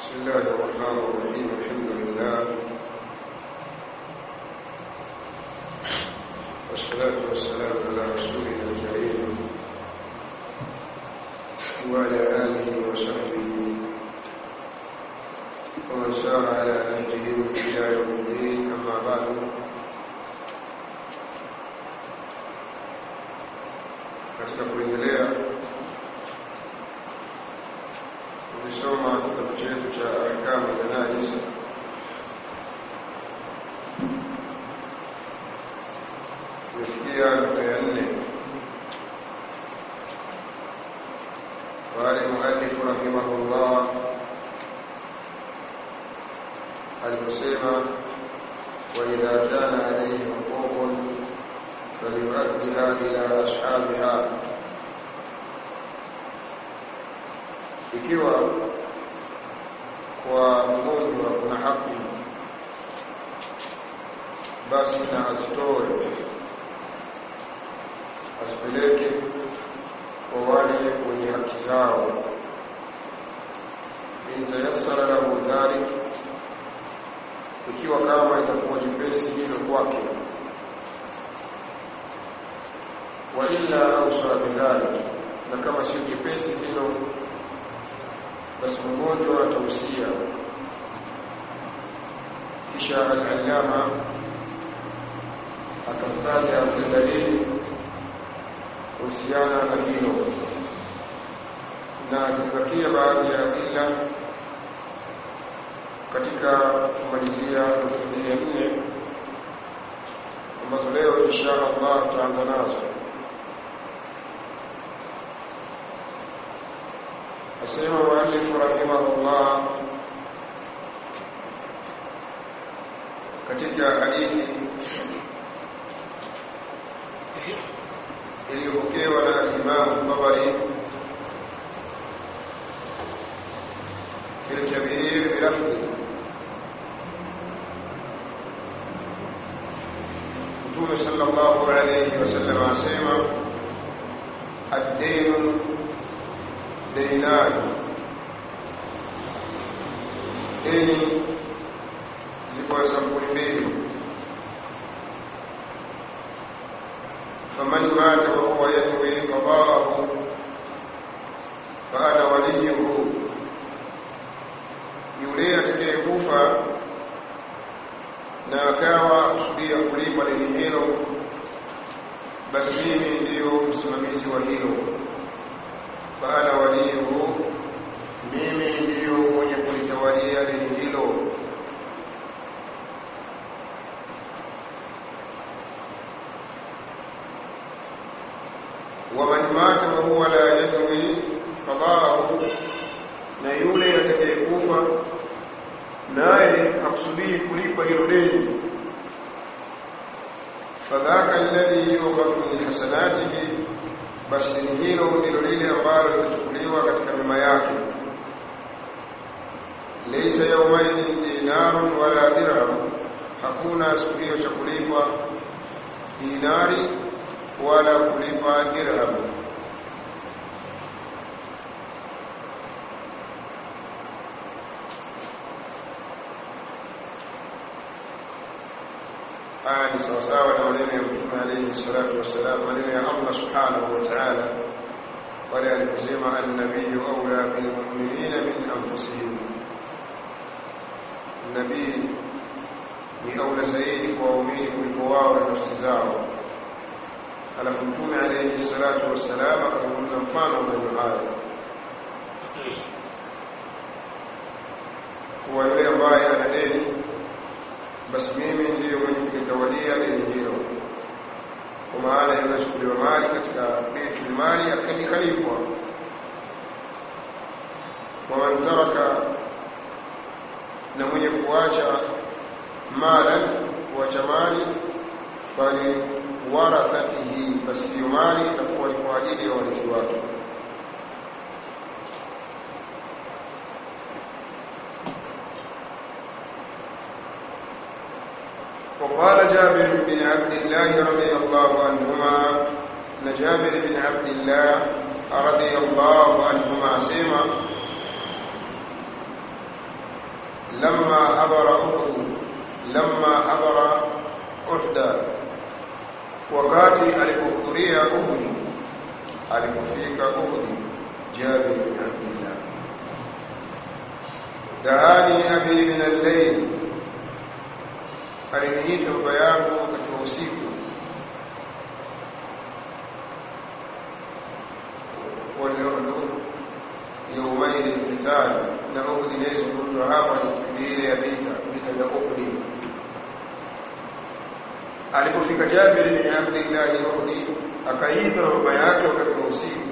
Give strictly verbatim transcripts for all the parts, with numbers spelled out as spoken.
بسم الله الرحمن الرحيم. الحمد لله والصلاة والسلام على رسوله الكريم وعلى آله وصحبه ومن سار على نهجهم إلى يوم الدين. أما بعد، katika kuendelea kusoma kitabu chetu cha Ahkamu Janaiz, tumefikia nukta ya nne. Qala al-muallif rahimahullah aliposema, wa idha kana alayhi huququn falyu'addiha ila ashabiha, ikiwa kwa mgonjwa kuna haki basi na azitoe, asipeleke kwa wale wenye haki zao. In tayassara lahu dhalik, ikiwa kama itakuwa jepesi hilo kwake. Wa illa awsa bidhalik, na kama sio jepesi hilo basi mgonjwa atausia. Kisha al-allama akastaja dalili kuhusiana na hilo, na zibakia baadhi ya illa katika kumalizia nukta ya nne ambazo leo insha Allah tutaanza nazo. Asema muallif rahimahullah katika hadithi iliyopokewa na Imam Tabari fi al-Kabir bilafzi, Mtume sallallahu alayhi wasallam asema, ad-dayn dainan, deni ziko sampuli mbili. Faman mata wa huwa yanwi qada'ahu fa ana waliyuhu, yule atakayekufa na akawa kusudia kulipa deni hilo, basi mimi ndiyo msimamizi wa hilo. Fa ana waliyuhu, mimi ndiyo mwenye kulitawalia deni hilo. Wa man mata wa huwa la yanwi qada'ahu, na yule atakayekufa naye hakusudii kulipa hilo deni, fadhaka alladhi yukhadhu min hasanatihi, basi deni hilo ndilo lile ambalo litachukuliwa katika mema yake. Laysa yawmaidhin dinarun wala dirham, hakuna siku hiyo cha kulipa dinari wala kulipa dirham. Haya ni sawasawa na maneno ya Mtume alayhi salatu wassalam, maneno ya Allah subhanahu wa ta'ala wale aliposema, an-nabiyyu awla bil mu'minina min anfusihim, nabii ni aula zaidi kwa waumini kuliko wao na nafsi zao. Alafu Mtume alayhi salatu wassalam akazungumza mfano wa maneno hayo, kwa yule ambaye ana deni, basi mimi ndiyo mwenye kulitawalia deni hilo, kwa maana inachukuliwa mali katika baitul mali akalikalipwa. Wa man taraka, na mwenye kuacha mali, kuacha mali, fali warathatihi, basi hiyo mali itakuwa ni kwa ajili ya warithi wake. وقال جابر بن عبد الله رضي الله عنهما، جابر بن عبد الله رضي الله عنهما سيما lamma hadara Uhud lamma hadara Uhud wakati alipohudhuria Uhud alipofika Uhud Jabir bin Abdullah daani abi min al-layl aliniita baba yangu katika usiku يومين القتال نعود ليس كل عام بيل ya vita vita vya Uhud alipofika Jabir bin Abdullah Uhud akaita na baba yake wakati wa usiku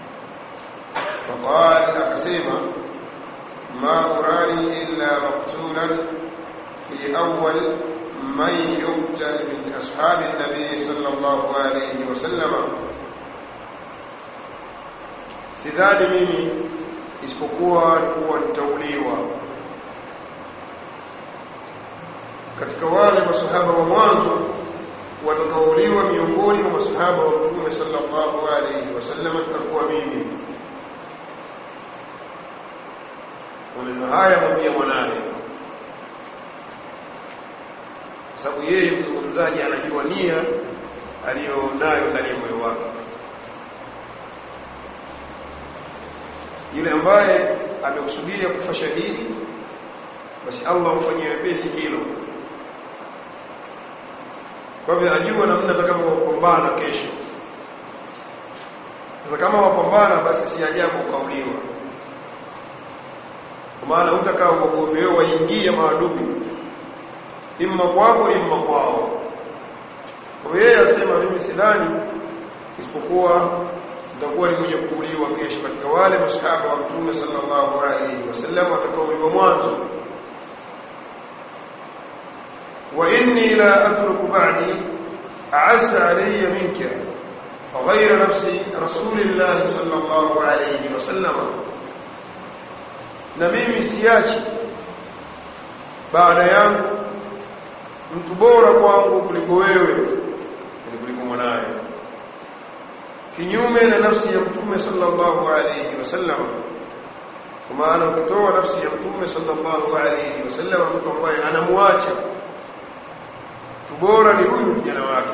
faqala akasema ma urani illa maqtulan fi awwal man yuqtal min ashabi an-nabi sallallahu alayhi wasallam sidhani mimi isipokuwa kuwa nitauliwa katika wale masahaba wa mwanzo watakauliwa miongoni mwa masahaba wa Mtume sallallahu alayhi wasallam atakuwa mimi. Maneno haya mwambie mwanae sababu yeye mzungumzaji anajua nia aliyonayo ndani ya moyo wake. Yule ambaye amekusudia kufa shahidi basi Allah mfanyie wepesi hilo. Kwa hivyo ajua namna atakavyopambana kesho. Sasa kama wapambana basi si ajabu ukauliwa. Kwa maana utakaa uogopewa waingie maadui imma kwako imma kwao. Kwa hiyo yeye asema mimi sidhani isipokuwa nitakuwa ni mwenye kuuliwa kesho katika wale masahaba wa Mtume sallallahu alayhi wasallam watakaouliwa mwanzo. Wa inni la atruku ba'di a'azza alayya minka wa ghayra nafsi rasulillah sallallahu alayhi wasallam, na mimi siachi baada yangu mtu bora kwangu kuliko wewe kuliko mwanae, kinyume na nafsi ya Mtume sallallahu alayhi wasallam. Kwa maana kutoa nafsi ya Mtume sallallahu alayhi wasallam mtu ambaye anamwacha bora ni huyu kijana wake.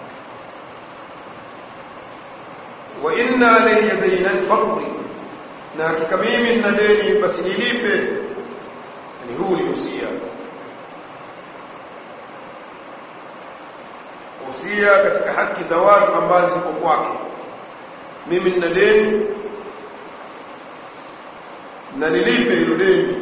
Wa inna alayya daynan faqdi, na hakika mimi nina deni basi nilipe. Ni huu ni usia. Usia katika haki za watu ambazo ziko kwake. Mimi nina deni na nilipe hilo deni.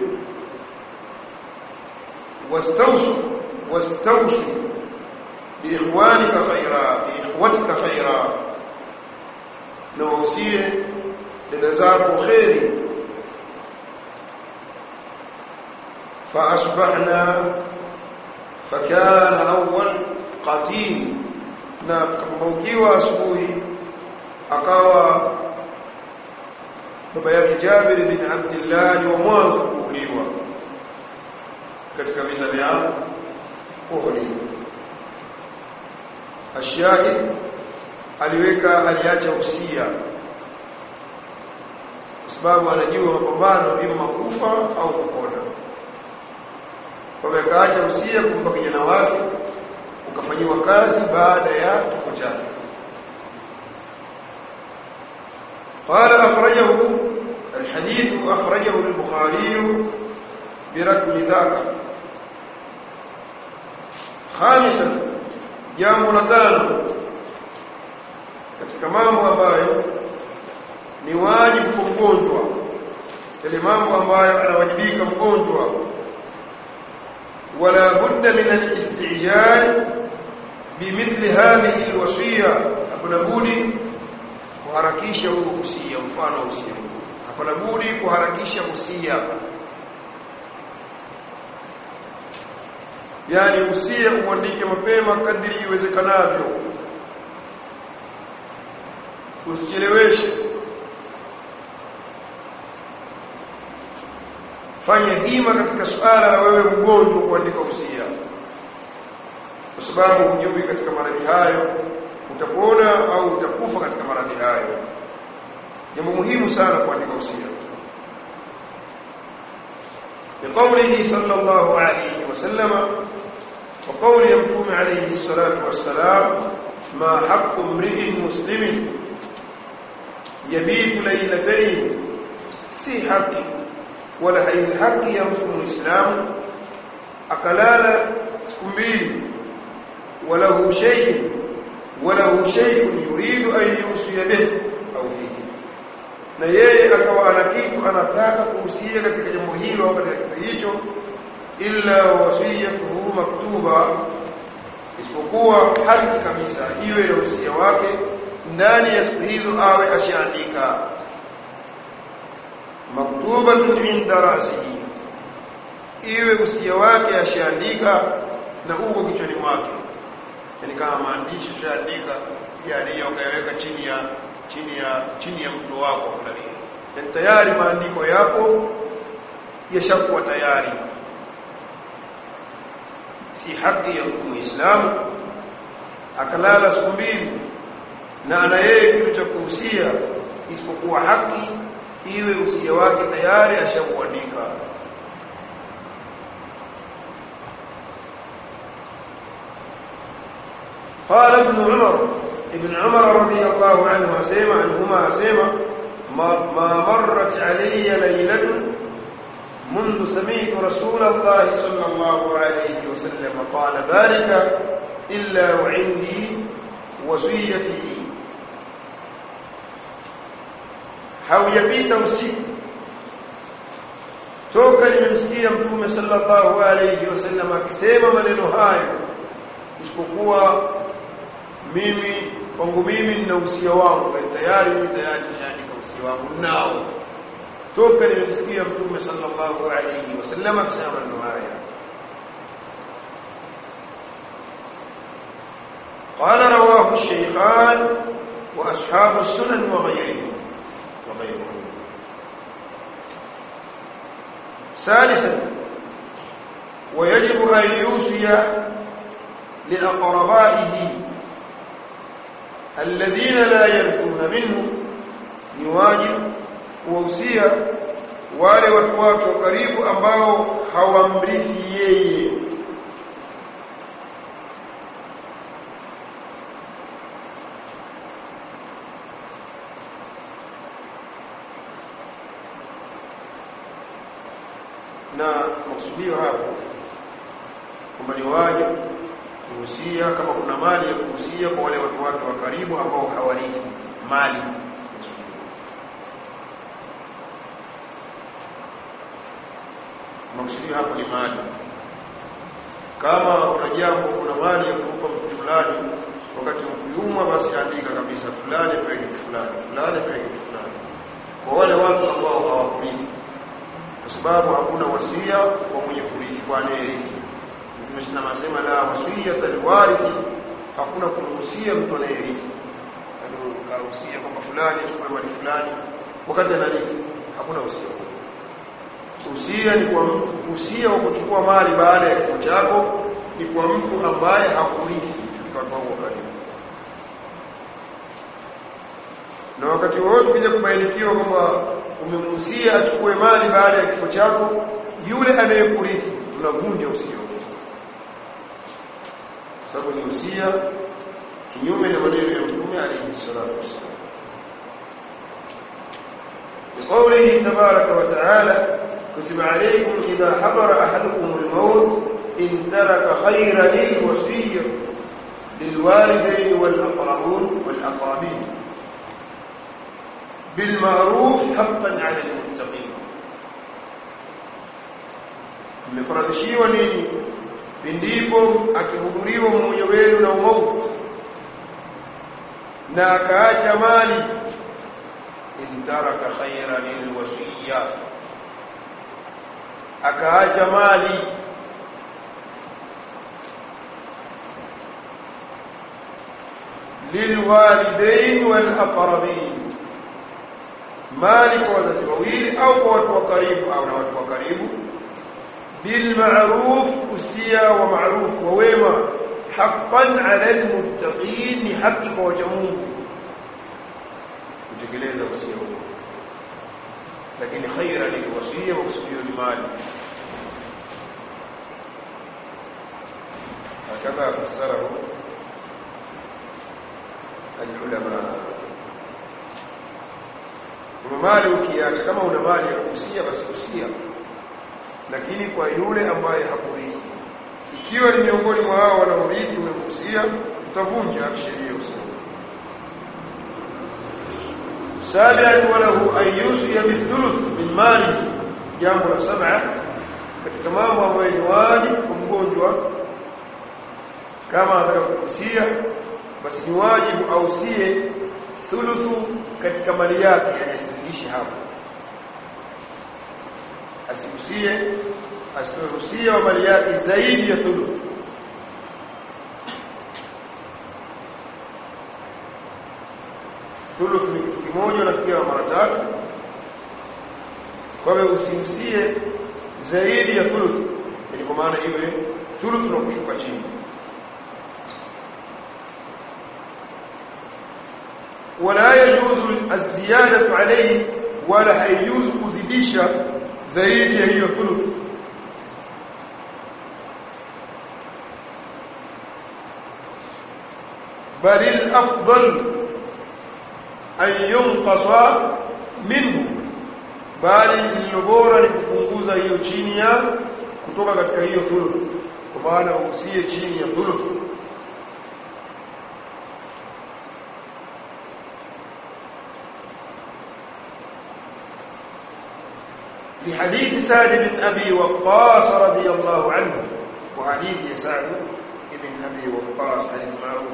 Wastawsu wastawsu biikhwanika khaira biikhwatika khaira, na usie dada zako khairi. Fa asbahna fakana awwal qatil, na tukamaukiwa asubuhi akawa baba yake Jabir bin Abdullah wa mwanzo kuuliwa katika vita vya Uhud. Ashahid aliweka aliacha usia kwa sababu anajua mapambano ima kufa au kupona. Kwa hivyo akaacha usia kumpa kijana wake ukafanywa kazi baada ya kifo chake. قال أخرجه الحديث أخرجه البخاري برقم ذاك. خامسا jambo la tano katika mambo ambayo ni wajibu kwa mgonjwa, yale mambo ambayo anawajibika mgonjwa, wala budda min al-istijal bimithli hadhihi al-wasiya, hakuna budi kuharakisha huo usia. Mfano usia, hakuna budi kuharakisha usia, yani usia uandike mapema kadri iwezekanavyo, usicheleweshe. Fanya hima katika suala la wewe mgonjwa kuandika usia, kwa sababu hujui katika maradhi hayo utapona au utakufa katika maradhi hayo. Jambo muhimu sana kuandika usia. لقوله صلى الله عليه وسلم وقول يمكوم عليه الصلاة والسلام ما حق امرئ مسلم يبيت ليلتين si haki wala haidhi haki ya mtu muislamu akalala siku mbili wala hu shay wala hu shay yuridu an yusiya bih au fihi na yeye akawa ana kitu anataka kuhusia katika jambo hilo au katika kitu hicho illa wasiyatuhu maktuba isipokuwa haki kabisa iwe na usia wake ndani ya siku hizo awe ashaandika maktubatun inda rasihi iwe usia wake ashaandika na uko kichwani mwake yani kama maandishi ashaandika yani yakaweka chini ya chini ya chini ya mto wako fulani yani tayari maandiko yako yashakuwa tayari si haki ya mtu muislamu akalala siku mbili na ana yeye kitu cha kuhusia isipokuwa haki iwe usia wake tayari ashakuandika قال ابن عمر ابن عمر رضي الله عنه اسمع عنهما اسمع ما, ما مرت علي ليله منذ سمعت رسول الله صلى الله عليه وسلم قال ذلك الا وعندي وصيتي haujapita usiku toka nimemsikia mtume sallallahu alayhi wasallam akisema maneno hayo isipokuwa mimi wangu mimi nina usia wangu tayari mimi tayari nishaandika usia wangu nao toka nimemsikia mtume sallallahu alayhi wasallam akisema maneno haya قال رواه الشيخان واصحاب السنن وغيرهم وغيرهم ثالثا ويجب أن يوصي لأقربائه الذين لا يرثون منه نواجب ووصية wale watu wake karibu ambao hawamrithi yeye na maksudio hapo kwamba ni wajibu kuhusia kama kuna mali ya kuhusia kwa wale watu wake wa karibu ambao hawarithi mali maksudio hapo ni mali kama una jambo kuna mali ya kumpa mtu fulani wakati ukiumwa basi andika kabisa fulani peke fulani fulani peke fulani kwa wale watu ambao hawakurithi kwa sababu hakuna wasia kwa mwenye kurithi kwa anayerithi. Mtume anasema la wasiyata liwarithi, hakuna kumhusia mtu anayerithi. Ndio karuhusia kwamba fulani achukue mali fulani wakati anarithi, hakuna wasia. Usia ni kwa mtu, usia wa kuchukua mali baada ya kifo chako ni kwa mtu ambaye hakurithi katika watu wako karibu. Na wakati wote kija kubainikiwa kwamba umemhusia achukue mali baada ya kifo chako, yule anayekurithi tunavunja usia. Sababu ni usia kinyume na maneno ya Mtume alayhi salatu wasallam. بقوله تبارك وتعالى كتب عليكم إذا حضر أحدكم الموت إن ترك خيرا الوصية للوالدين والأقربون والأقربين بالمعروف حقا على المتقين. mmefaradhishiwa nini ndipo akihudhuriwa mmoja wenu na mauti na akaacha mali, in taraka khayran alwasiyya, akaacha mali lilwalidain walaqrabin, mali kwa wazazi wawili au kwa watu wa karibu au na watu wa karibu, bil ma'ruf, usia wa ma'ruf wa wema, haqqan 'ala al-muttaqin, ni haki kwa wacha Mungu kutekeleza usia huo. Lakini khaira ni wasia wa kusudio ni mali. كما فسره العلماء. Mali ukiacha, kama una mali ya kuhusia basi kuhusia, lakini kwa yule ambaye hakurithi. Ikiwa ni miongoni mwa hao wanaorithi umekuhusia, utavunja sheria usio. Sabi'an walahu an yusiya bithuluth min mali, jambo la sab'a katika mambo ambayo ni wajibu kwa mgonjwa. Kama anataka kuhusia basi ni wajibu ausie thuluthu katika mali yake, yani asizidishe hapo, asiusie asitoruhusia wa mali yake zaidi ya thuluthu. Thuluthu ni kitu kimoja na kigawa mara tatu, kwa hiyo usiusie zaidi ya thuluthu, yani kwa maana iwe thuluthu na kushuka chini. ولا يجوز الزياده عليه ولا يجوز kuzidisha zaidi ya hiyo thuluth. بل الافضل ان ينقص منه, bali ni bora ni kupunguza hiyo chini ya kutoka katika hiyo thuluth, kwa maana usiye chini ya thuluth. لحديث سعد بن أبي وقاص رضي الله عنه, وحديث سعد بن أبي وقاص حديث معروف.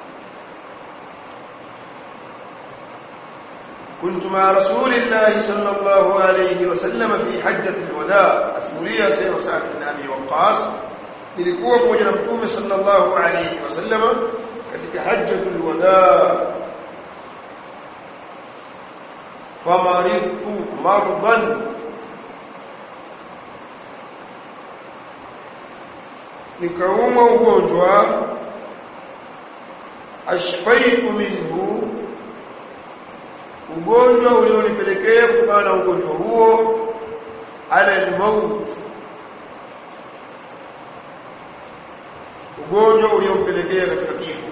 كنت مع رسول الله صلى الله عليه وسلم في حجة الوداع. أسمولي سيد سعد بن أبي وقاص nilikuwa pamoja na Mtume sallallahu alayhi wasallam katika hajjatul wadaa. Famaridtu mardan, nikaumwa ugonjwa. Ashfaitu minhu, ugonjwa ulionipelekea kutokana na ugonjwa huo, ala al-maut, ugonjwa uliompelekea katika kifo.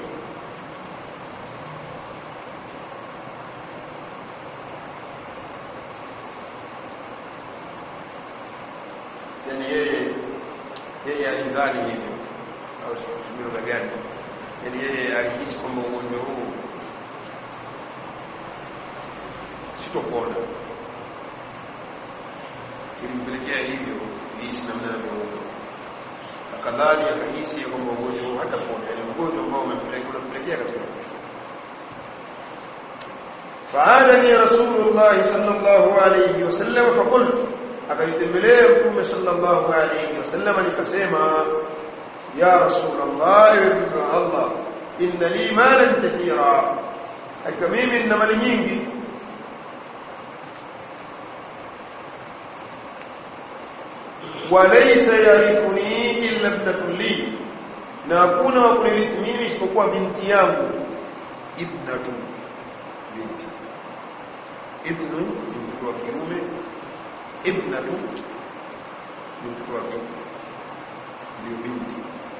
Yani yeye yeye alidhani hivyo au sio gani, yani yeye alihisi kwamba ugonjwa huu sitopona, kilimpelekea hivyo hisi namna ya kuoga. Akadhani akahisi kwamba ugonjwa huu hatapona, yani ugonjwa ambao umempelekea katika kifo. Fa'adani Rasulullah sallallahu alayhi wasallam faqultu, akanitembelea Mtume sallallahu alayhi wasallam nikasema, ya Rasulullah, ibn Allah, inna li malan kathira, hakika mimi nina mali nyingi. Walaysa yarithuni illa ibnatun li, na hakuna wa kunirithi mimi isipokuwa binti yangu. Ibnatu, binti. Ibnu ni mtoto wa kiume, ibnatu ni mtoto wa kike, ndio binti.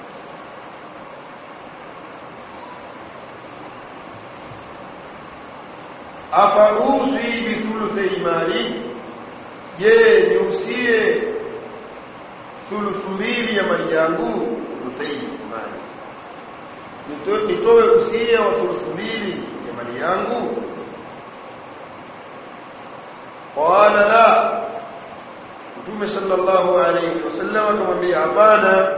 Afa usi bi thuluthi mali, je niusie thuluthi mbili ya mali yangu? Thuluthi mali, nitoe usia wa thuluthi mbili ya mali yangu? Qala la, Mtume sallallahu alayhi wasallam akamwambia hapana,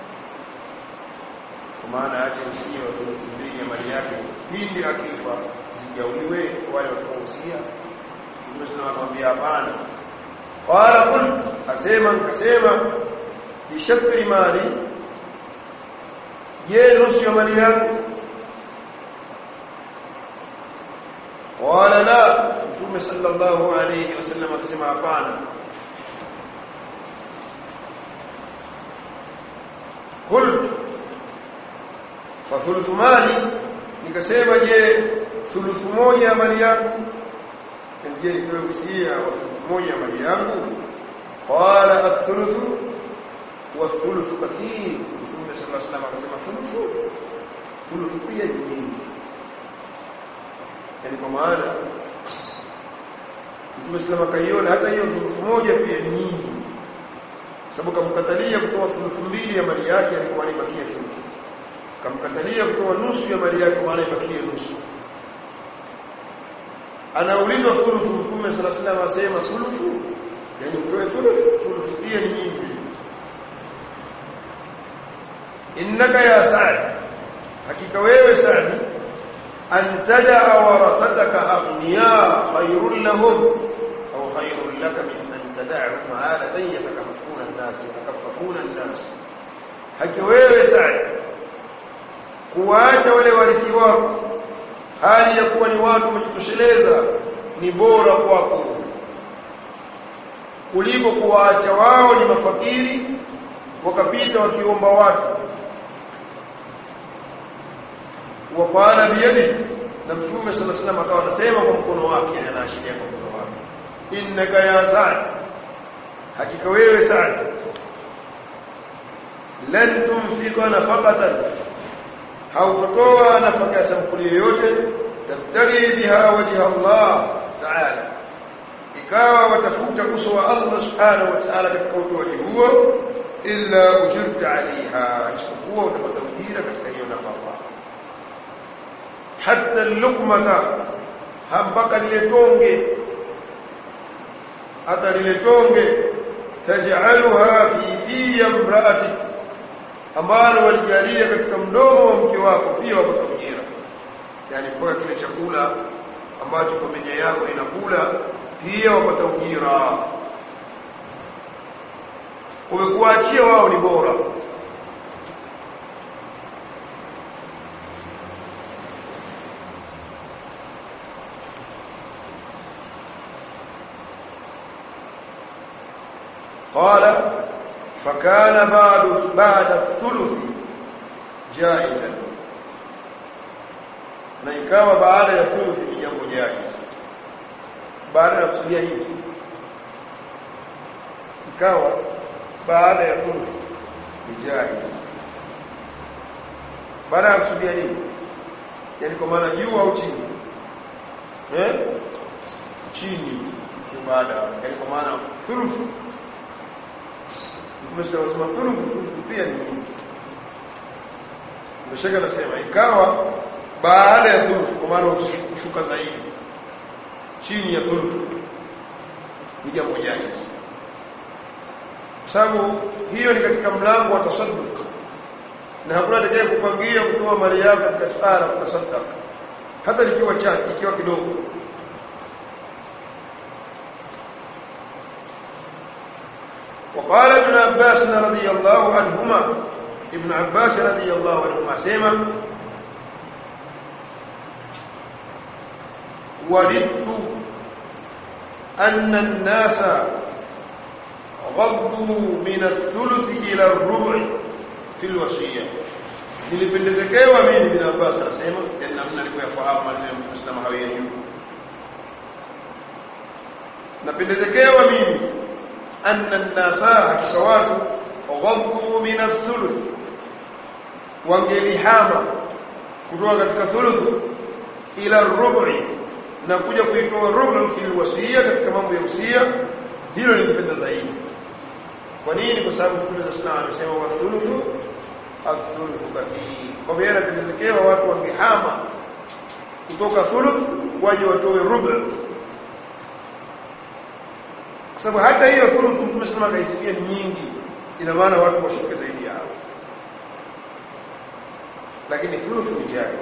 kwa maana acha usia wa thuluthi mbili ya mali yake pindi akifa zigawiwe wale watakaohusia. Mtume sallallahu akamwambia hapana. Qala qult, asema nikasema, bi shatri mali, je nusu ya mali yangu? Qala la, Mtume sallallahu alayhi wasallam akasema hapana. Qult fa thuluthu mali, nikasema je thuluthu moja ya mali yangu? Je nitoe usia wa thuluthu moja ya mali yangu? Qala athuluthu wa thuluth kathir. Mtume sallallahu alaihi wasallam akasema thuluth thuluth pia ni nyingi. Yani kwa maana Mtume sallallahu alaihi wasallam hata hiyo thuluth moja pia ni nyingi, sababu kamkatalia kutoa thuluth mbili ya mali yake, alikuwa anibakia thuluth. Kamkatalia kutoa nusu ya mali yake, maana ibakie nusu. Anaulizwa thuluth, Mtume sallallahu alaihi wasallam asema thuluth, yani utoe thuluth, thuluth pia ni nyingi. Innaka ya Sa'd, hakika wewe Sa'd, antada warathataka aghniya khayrun lahum aw khayrun laka min an tad'ahum alatan yatakaffafuna an-nas yatakaffafuna an-nas. Hakika wewe Sa'd, kuacha wale warithi wako hali ya kuwa ni watu wamejitosheleza ni bora kwako kuliko kuwaacha wao ni mafakiri wakapita wakiomba watu. Waqala biyadi, na Mtume sallallahu alaihi wasallam akawa anasema kwa mkono wake, anaashiria kwa mkono wake, innaka ya Sa'd, hakika wewe Sa'd, lan tunfiqa nafaqatan, hautotoa nafaka ya sampuli yoyote, tabtaghi biha wajha Allah ta'ala, ikawa watafuta uso wa Allah subhanahu wa ta'ala katika utoaji huo, illa ujirta alaiha, isipokuwa utapata ujira katika hiyo nafaka. Hatta luqmata, mpaka lile tonge, hata lile tonge, taj'aluha fi fi imra'atik, ambalo walijalia katika mdomo wa mke wako, pia wapata ujira. Yani kwa kile chakula ambacho familia yako inakula, pia wapata ujira. Kuwaachia wao ni bora. قال فكان بعد بعد الثلث جائزا, na ikawa baada ya thuluthi ni jambo jaiz. Baada ya kusudia hivi, ikawa baada ya thuluthi ni jaiz. Baada ya kusudia nini? Yani kwa maana juu au chini? Eh? Chini kwa baada, yani kwa maana thuluthi tumesema thuluthi pia ni nyingi. Mshaka nasema ikawa baada ya thuluthi, kwa maana kushuka zaidi chini ya thuluthi ni jambo jaiz, kwa sababu hiyo ni katika mlango wa tasadduq, na hakuna atakaye kupangia kutoa mali yako katika suala la tasadduq, hata ikiwa chache, ikiwa kidogo. وقال ابن عباس رضي الله عنهما, ابن عباس رضي الله عنهما سيما وددت أن الناس غضوا من الثلث إلى الربع في الوصية. nilipendezekewa mimi Ibn Abbas anasema, yani namna nilikuyafahamu maneno ya Muislamu hawiyajua, napendezekewa mimi anna an-nasa, hakika watu, ghaddu min ath-thuluth, wangelihama kutoka katika thuluth ila rubu'i, na kuja kuitoa rubu' fil wasiya, katika mambo ya usia. Hilo nilipenda zaidi. Kwa nini? Kwa sababu Mtume sallallahu alayhi wasallam amesema wa thuluthu ath-thuluthu kathir, kwa maana inapendezekewa watu wangehama kutoka thuluth waje watoe rubu', kwa sababu hata hiyo thuluth Mtume sallallahu alayhi wasallam kaisifia nyingi, ina maana watu washuke zaidi yao. Lakini thuluth ni jaiz,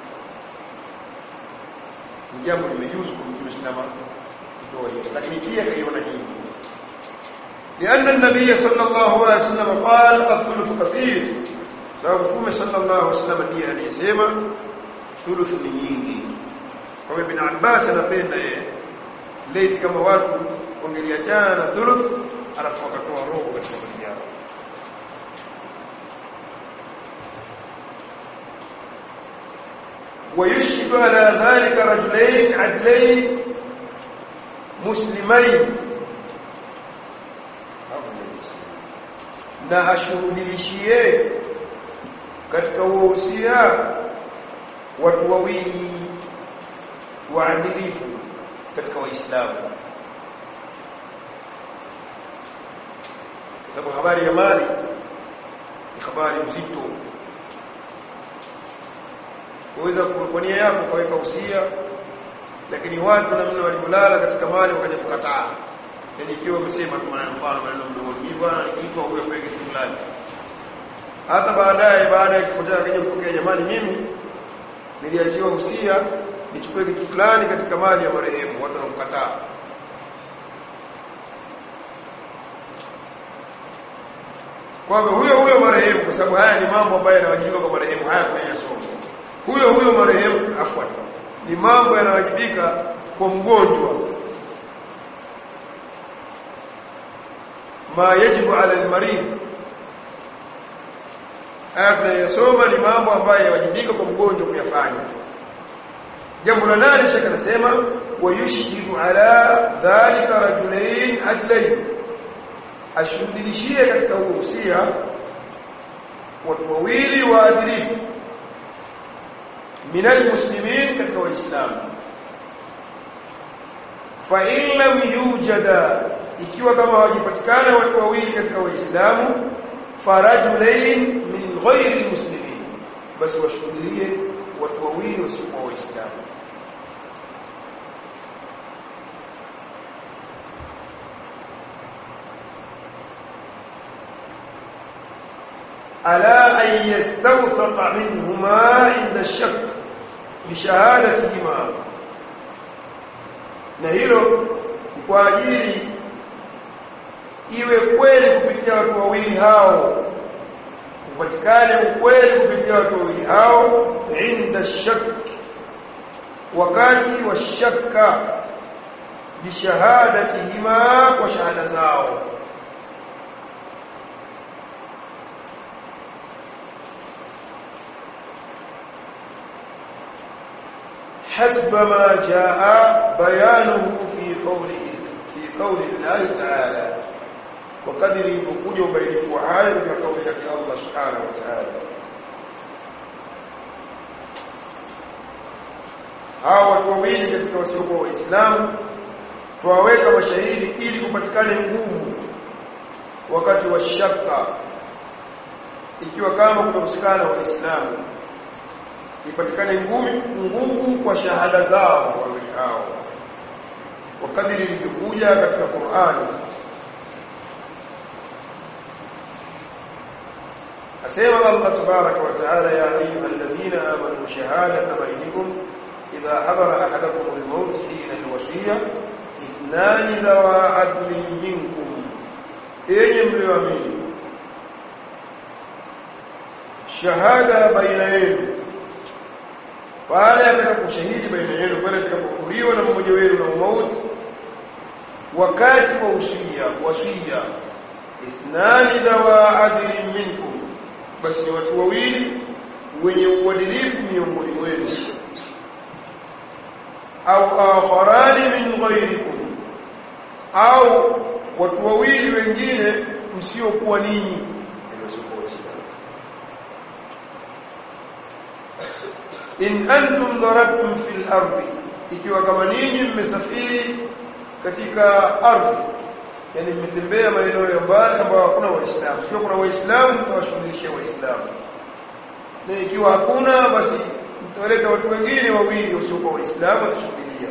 ni jambo limejuzu kwa Mtume sallallahu alayhi wasallam kutoa hiyo, lakini pia kaiona nyingi. لأن النبي صلى الله عليه وسلم قال الثلث كثير, sababu Mtume sallallahu alayhi wasallam ndiye aliyesema thuluth ni nyingi. Kwa Ibn Abbas anapenda yeye leti kama watu wangeliachana na thuluth alafu wakatoa robo katika mali yao. ويشهد على ذلك رجلين عدلين مسلمين, na ashuhudilishie katika uhusia watu wawili waadilifu katika waislamu. Sababu habari ya mali ni habari mzito. Uweza kwa nia yako kaweka usia, lakini watu namna waliolala katika mali wakaja kukataa. Yaani ikiwa umesema tu maneno mfano maneno mdogo hivyo anaitwa huyo peke kitu fulani. Hata baadaye baada ya kifo chake akaja kutokea, jamani, mimi niliachiwa usia nichukue kitu fulani katika mali ya marehemu, watu wanamkataa. Kwa hivyo huyo huyo marehemu, kwa sababu haya ni mambo ambayo yanawajibika kwa marehemu, haya tunayasoma. Huyo huyo marehemu afwan ni mambo yanawajibika kwa mgonjwa. Ma yajibu ala almarid, haya tunayasoma ni mambo ambayo yanawajibika kwa mgonjwa kuyafanya. Jambo la nane shaka nasema wayushhidu ala dhalika rajulain adlain, ashuhudilishie katika huo usia watu wawili waadilifu minal muslimin, katika waislamu. Fa in lam yujada, ikiwa kama hawajipatikana watu wawili katika waislamu, farajulain min ghairi muslimin, basi washuhudilie watu wawili wasiokuwa waislamu. ala an yastawthaqa minhuma inda ash-shakk bi shahadatihima, na hilo kwa ajili iwe kweli kupitia watu wawili hao, kupatikane ukweli kupitia watu wawili hao inda ash-shakk, wakati wa shakka, bi shahadatihima, kwa shahada zao. حسب ما جاء بيانه في قوله في قول الله تعالى، وقدر يكون بين فعال من قول الله سبحانه وتعالى. hao watu wawili katika wasiokuwa waislamu tuwaweka mashahidi ili kupatikane nguvu wakati wa shaka, ikiwa kama kutohusikana waislamu ipatikane nguvu kwa shahada zao wawili hao, wakadiri ilivyokuja katika Qur'ani. Asema Allah tabaraka wa taala, ya ayyuhalladhina amanu shahadatu bainakum idha hadara ahadakum al-maut hina al-wasiyya ithnani dhawa adlin minkum, enyi mlioamini, shahada baina yenu, pale atakaposhahidi baina yenu, pale atakapokuriwa na mmoja wenu na mauti, wakati wa usia wasia, ithnani dhawa adlin minkum, basi ni watu wawili wenye uadilifu miongoni mwenu, au akharani min ghairikum, au watu wawili wengine msiokuwa ninyi, in antum darabtum fil ardi, ikiwa kama ninyi mmesafiri katika ardhi, yani mmetembea maeneo ya mbali ambayo hakuna waislamu. Ikiwa kuna waislamu mtawashughulikia waislamu, na ikiwa hakuna basi mtawaleta watu wengine wawili wasiokuwa waislamu kushughulikia.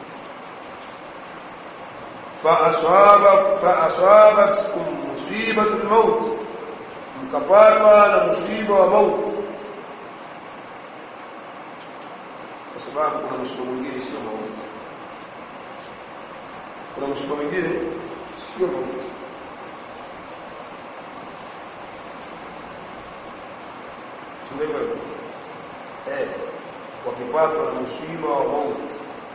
fa asaba fa asabatkum musibatul maut, mkapatwa na musiba wa mauti, kwa sababu kuna msiba mwingine sio mauti, kuna msiba mwingine sio mauti. Tumeelewa? Eh, wakipatwa na msiba wa mauti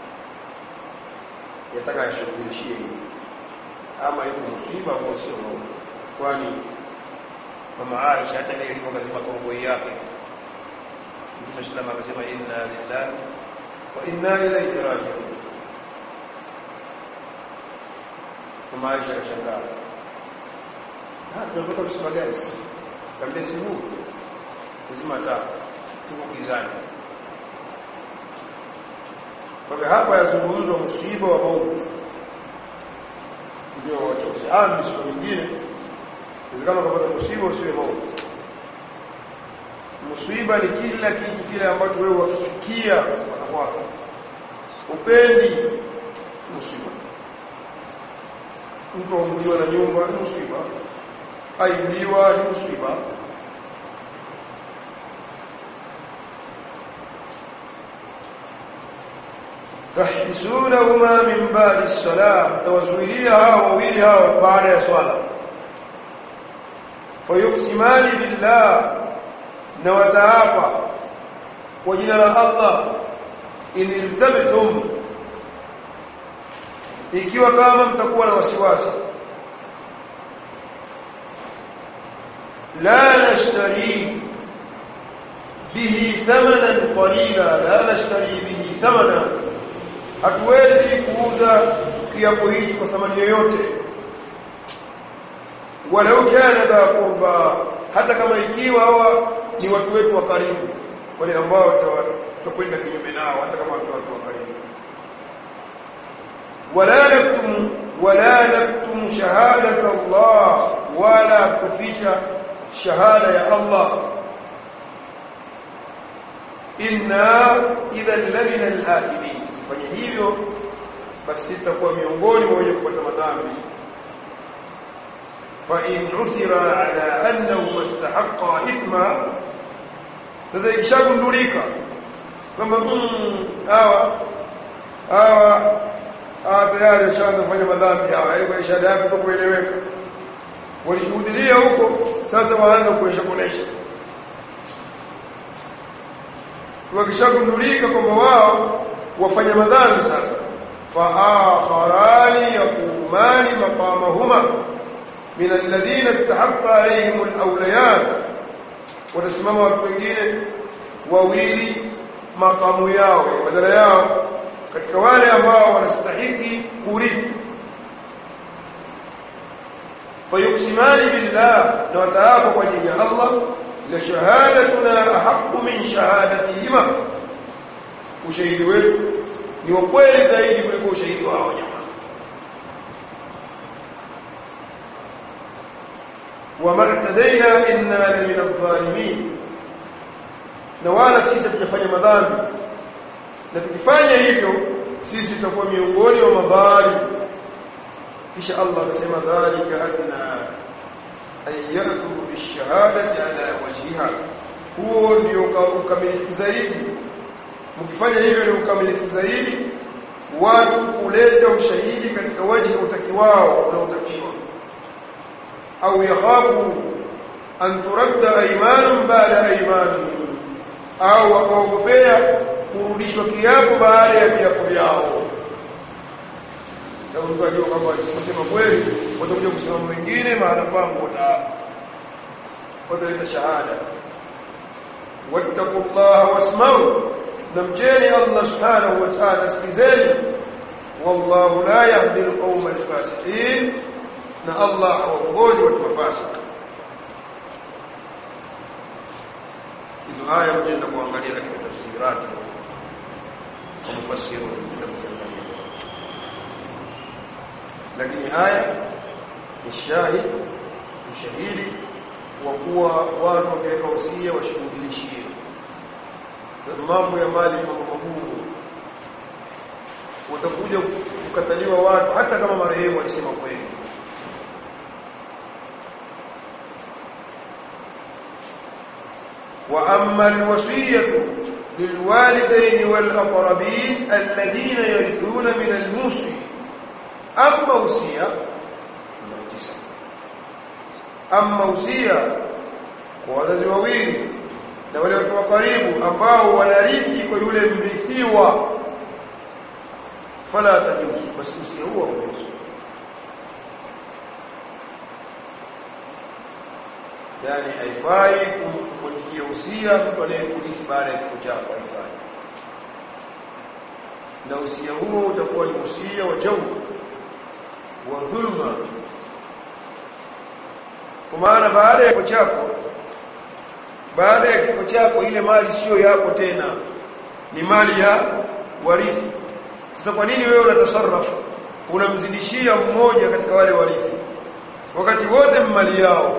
yataka ashughulikie, ama yuko msiba au sio mauti. Kwani mama Aisha hata ile ilikuwa lazima kongoi yake, Mtume sallallahu alayhi wasallam akasema inna lillahi wa inna ilayhi raji'un. Mama Aisha akashangaa, ah tunapata msiba gani kabla simu lazima taa tuko gizani. Kwa hapa yazungumzwa msiba wa mauti ndio wacha usiambi siku nyingine kama kama msiba usiwe mauti. Msiba ni kila kitu kile ambacho wewe wakichukia kwako upendi msiba. Mtu aumbiwa na nyumba ni msiba, aibiwa ni msiba. tahbisunahuma min ba'di as-salam, tawazuilia hao wawili hao baada ya swala. Fayuqsimani billah, na wataapa kwa jina la Allah, in irtabtum, ikiwa kama mtakuwa na wasiwasi, la nashtari bihi thamanan qalila, la nashtari bihi thamanan, hatuwezi kuuza kiapo hicho kwa thamani yoyote. Walau kana dha qurba, hata kama ikiwa hawa ni watu wetu wa karibu, wale ambao tutakwenda kinyume nao, hata kama ni watu wa karibu. Wala naktum wala naktum shahadata Allah, wala kufisha shahada ya Allah. Inna idhan lamina al-athimin, fanya hivyo basi tutakuwa miongoni mwa wenye kupata madhambi. Fa in usira ala annahu istahaqqa ithma, sasa ikishagundulika kwamba hawa hawa hawa tayari washaanza kufanya madhambi, hawa ile shahada yako kueleweka, walishuhudia huko, sasa waanza kuesha kuonesha. Wakishagundulika kwamba wao wafanya madhambi, sasa fa akharani yaqumani maqamahuma min alladhina istahaqqa alayhim alawliyat, watasimama watu wengine wawili makamu yao badala yao katika wale ambao wanastahili kurithi. Fayuqsimani billah, na wataapa kwa jina la Allah, la shahadatuna ahaqqu min shahadatihima, ushahidi wetu ni wa kweli zaidi kuliko ushahidi wao jamaa. Wa ma'tadaina inna la min adh-dhalimin, na wala sisi tutafanya madhambi, na tukifanya hivyo sisi tutakuwa miongoni wa madhalim. Kisha Allah akasema dhalika adna an yatu bishahadati ala wajhiha, huo ndio ukamilifu zaidi. Mkifanya hivyo ni ukamilifu zaidi, watu kuleta ushahidi katika wajhi utakiwao unaotakiwa. Au yakhafu an turadda aymanun ba'da aymanihim, au wakaogopea kurudishwa kiapo baada ya viapo vyao. Sababu mtu ajua kwamba asiposema kweli watakuja kusema wengine maana pangu wataapa, wataleta shahada. Wattaqullaha wasma'u, namjeni Allah subhanahu wa ta'ala, sikizeni. Wallahu la yahdi al-qawma al-fasiqin, na Allah hawaongozi watu wafasiki. Hizo aya mjenda kuangalia katika tafsirati kwa mufassiru, lakini aya ni shahid, ushahidi wa kuwa watu wameweka usia washuhudilishie. Sababu mambo ya mali mambo magumu, watakuja kukataliwa watu hata kama marehemu alisema kweli. Wa amma alwasiyatu lilwalidayn walaqrabin alladhina yarithuna min almusi, amma usia amma usia kwa wazazi wawili na wale watu wa karibu ambao wanarithi kwa yule mrithiwa, fala tajuzu, basi usia huo uruhusu. Yani haifai kumwandikia usia mtu anayekurithi baada ya kifo chako, haifai. Na usia huo utakuwa ni usia wa jawr wa dhulma, Kwa maana baada ya kifo chako baada ya kifo chako ile mali sio yako tena, ni mali ya warithi. Sasa kwa nini wewe unatasarrafu unamzidishia mmoja katika wale warithi wakati wote mali yao?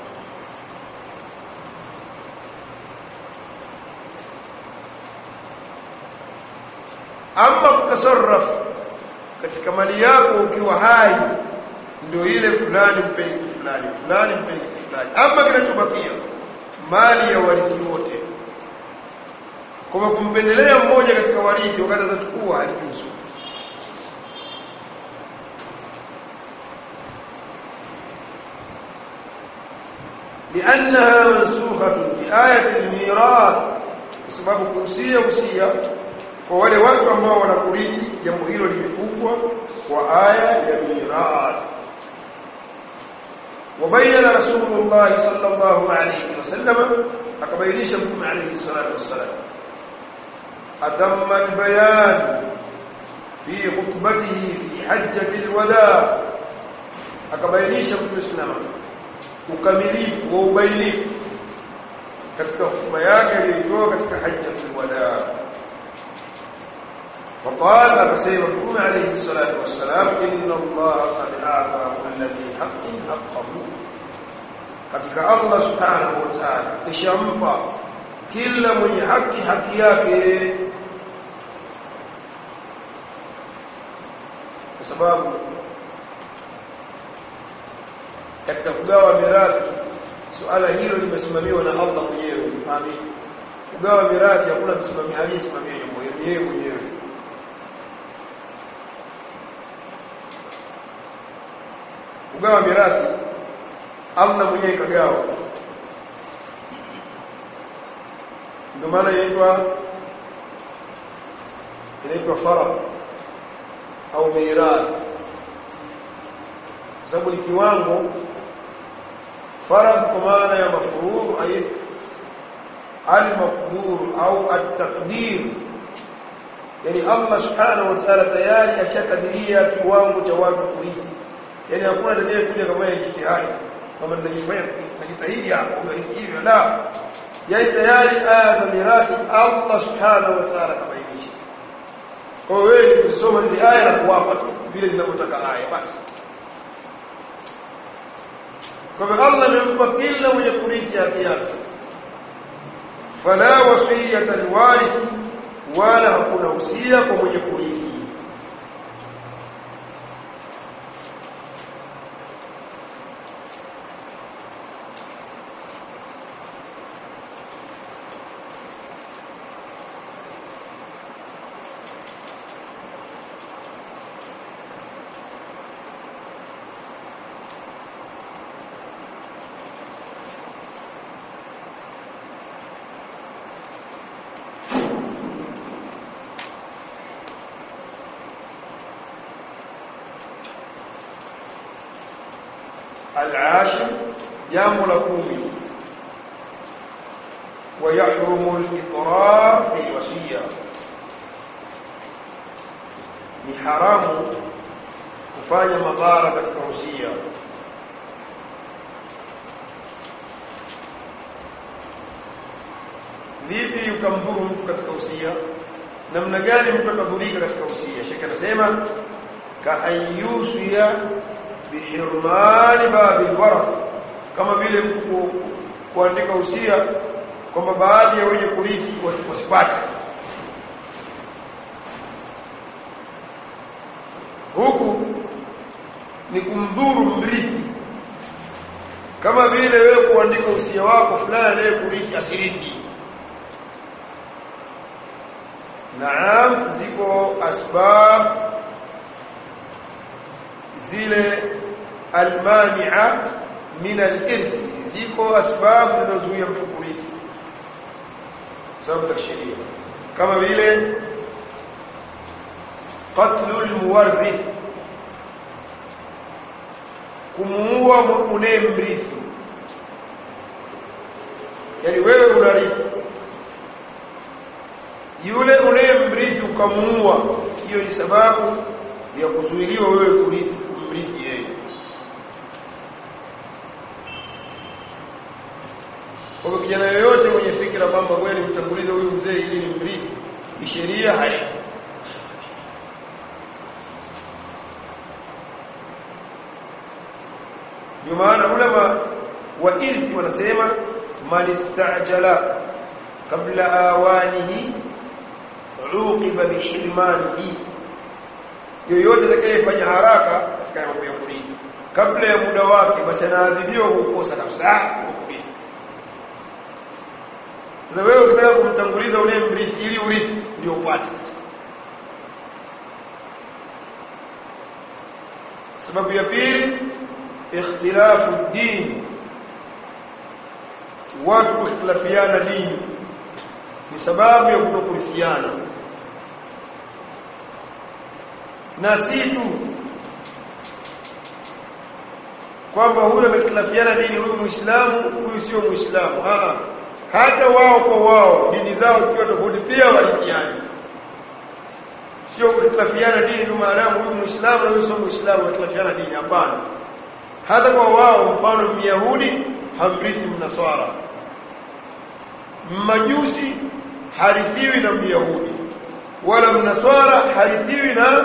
Ama kutasarrafu katika mali yako ukiwa hai, ndio ile fulani mpeleke fulani, fulani mpeleke fulani. Ama kinachobakia mali ya warithi wote, kwa kumpendelea mmoja katika warithi wakati atachukua halijuzu. لانها منسوخه بايه الميراث، بسبب kuhusia usia kwa wale watu ambao wanakurithi, jambo hilo limefutwa kwa aya ya mirath. وبين رسول الله صلى الله عليه وسلم، akabainisha mtume alayhi salatu wassalam, atamma albayan fi khutbatihi fi hajjati alwada, akabainisha mtume sallallahu alayhi wasallam ukamilifu wa ubainifu katika hutuba yake aliyoitoa katika hajjati alwada. فقال أبسير الرسول عليه الصلاة والسلام إن الله قد أعطى كل ذي حق حقه، katika Allah subhanahu wa ta'ala kishampa kila mwenye haki haki yake. Kwa sababu katika kugawa mirathi suala hilo limesimamiwa na Allah mwenyewe. Mfano, kugawa mirathi hakuna msimamizi aliyesimamia jambo hilo, yeye mwenyewe. Kugawa mirathi Allah mwenyewe kagawa, ndio maana inaitwa inaitwa farad au mirathi, sababu ni kiwango. Farad kwa maana ya mafruḍ ay al-maqdur au at-taqdir, yani Allah subhanahu wa ta'ala tayari ashakadiria kiwango cha watu kurithi. Yani hakuna dalili kuja kama ya jitihadi kama ninajifanya najitahidi hapo kurithi hivyo, la, yeye tayari aya za mirathi Allah subhanahu wa ta'ala kabainisha. Kwa hiyo wewe ukisoma hizi aya na kuwapa vile zinavyotaka aya basi. Kwa hivyo Allah amempa kila mwenye kurithi haki yake. Fala wasiyata liwarith, wala hakuna usia kwa mwenye kurithi. العاشر جامع لكومي ويحرم الإقرار في الوصية، ni haramu kufanya madhara katika usia. Vipi ukamdhuru mtu katika usia? Namna gani mtu akadhurika katika usia? Sheikh anasema ka ayyusiya bihirmani babil warath, kama vile mtu kuandika usia kwamba baadhi ya wenye kurithi wasipate. Huku ni kumdhuru mrithi, kama vile wewe kuandika usia wako fulani leo kurithi asirithi. Naam, ziko asbab zile almani'a min al-irth, ziko asbabu zinazozuia mtu kurithi sababu za sheria, kama vile qatlul muwarrith, kumuua unayemrithi. Yani wewe unarithi, yule unayemrithi ukamuua, hiyo ni sababu ya kuzuiliwa wewe kurithi kumrithi yeye. Kwa kijana yoyote mwenye fikra kwamba wewe ni mtangulize huyu mzee ili ni mrithi, kisheria haifu. Ndio maana ulama wa irthi wanasema man istajala kabla awanihi uqiba bihirmanihi, yoyote atakayefanya haraka katika mambo ya kurithi kabla ya muda wake basi anaadhibiwa kwa kukosa kabisa kwa kurithi. Sasa wewe ukitaka kumtanguliza ule mrithi ili urithi ndio upate. Sababu ya pili, ikhtilafu din, watu kukhtilafiana dini ni sababu ya kutokurithiana. Na si tu kwamba huyu amekhtilafiana dini, huyu Muislamu, huyu sio Muislamu. Ah, hata wao kwa wao dini zao zikiwa tofauti pia warithiana. Sio kukhtilafiana dini tu maadamu huyu Muislamu na huyu sio Muislamu wakhtilafiana dini, hapana. Hata kwa wao, mfano Myahudi hamrithi Mnaswara, Mmajusi harithiwi na Myahudi, wala Mnaswara harithiwi na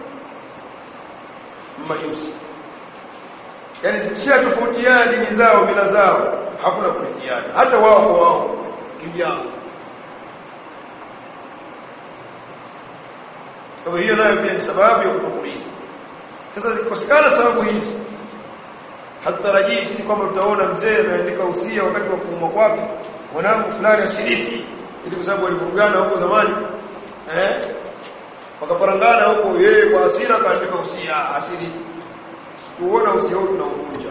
Mmajusi. Yani zikisha tofautiana dini zao, mila zao, hakuna kurithiana hata wao kwa wao kijana. Kwa hiyo nayo pia ni sababu ya kutokurithi. Sasa zikosekana sababu hizi, hata rajii sisi kwamba tutaona mzee ameandika usia wakati wa kuumwa kwake, mwanangu fulani asirithi, ili kwa sababu walivurugana huko zamani eh wakaparangana huko, yeye kwa hasira kaandika usia asirithi. Tuona usia huu tunauvunja,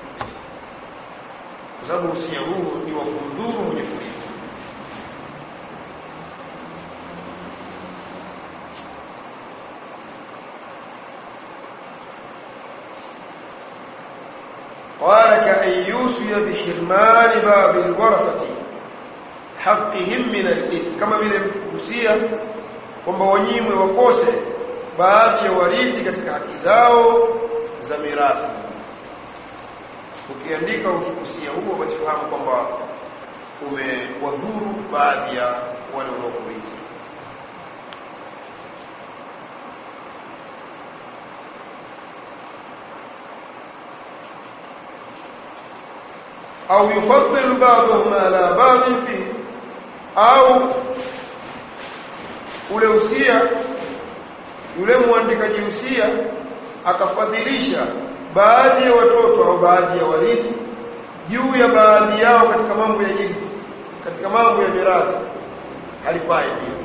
kwa sababu usia huu ni wa kumdhuru mwenye kurithi. قال كأن يوصي بحرمان باب الورثة حقهم من الإثم, kama vile mtukusia kwamba wanyimwe wakose baadhi ya warithi katika haki zao za mirathi. Ukiandika usia huo basi fahamu kwamba umewadhuru baadhi ya wale wanaokurithi. au yufaddil ba'dhum ala ba'dhin fi, au ule usia yule muandikaji usia akafadhilisha baadhi ya watoto au baadhi ya warithi juu ya baadhi yao katika mambo ya irithi, katika mambo ya mirathi, halifai pia.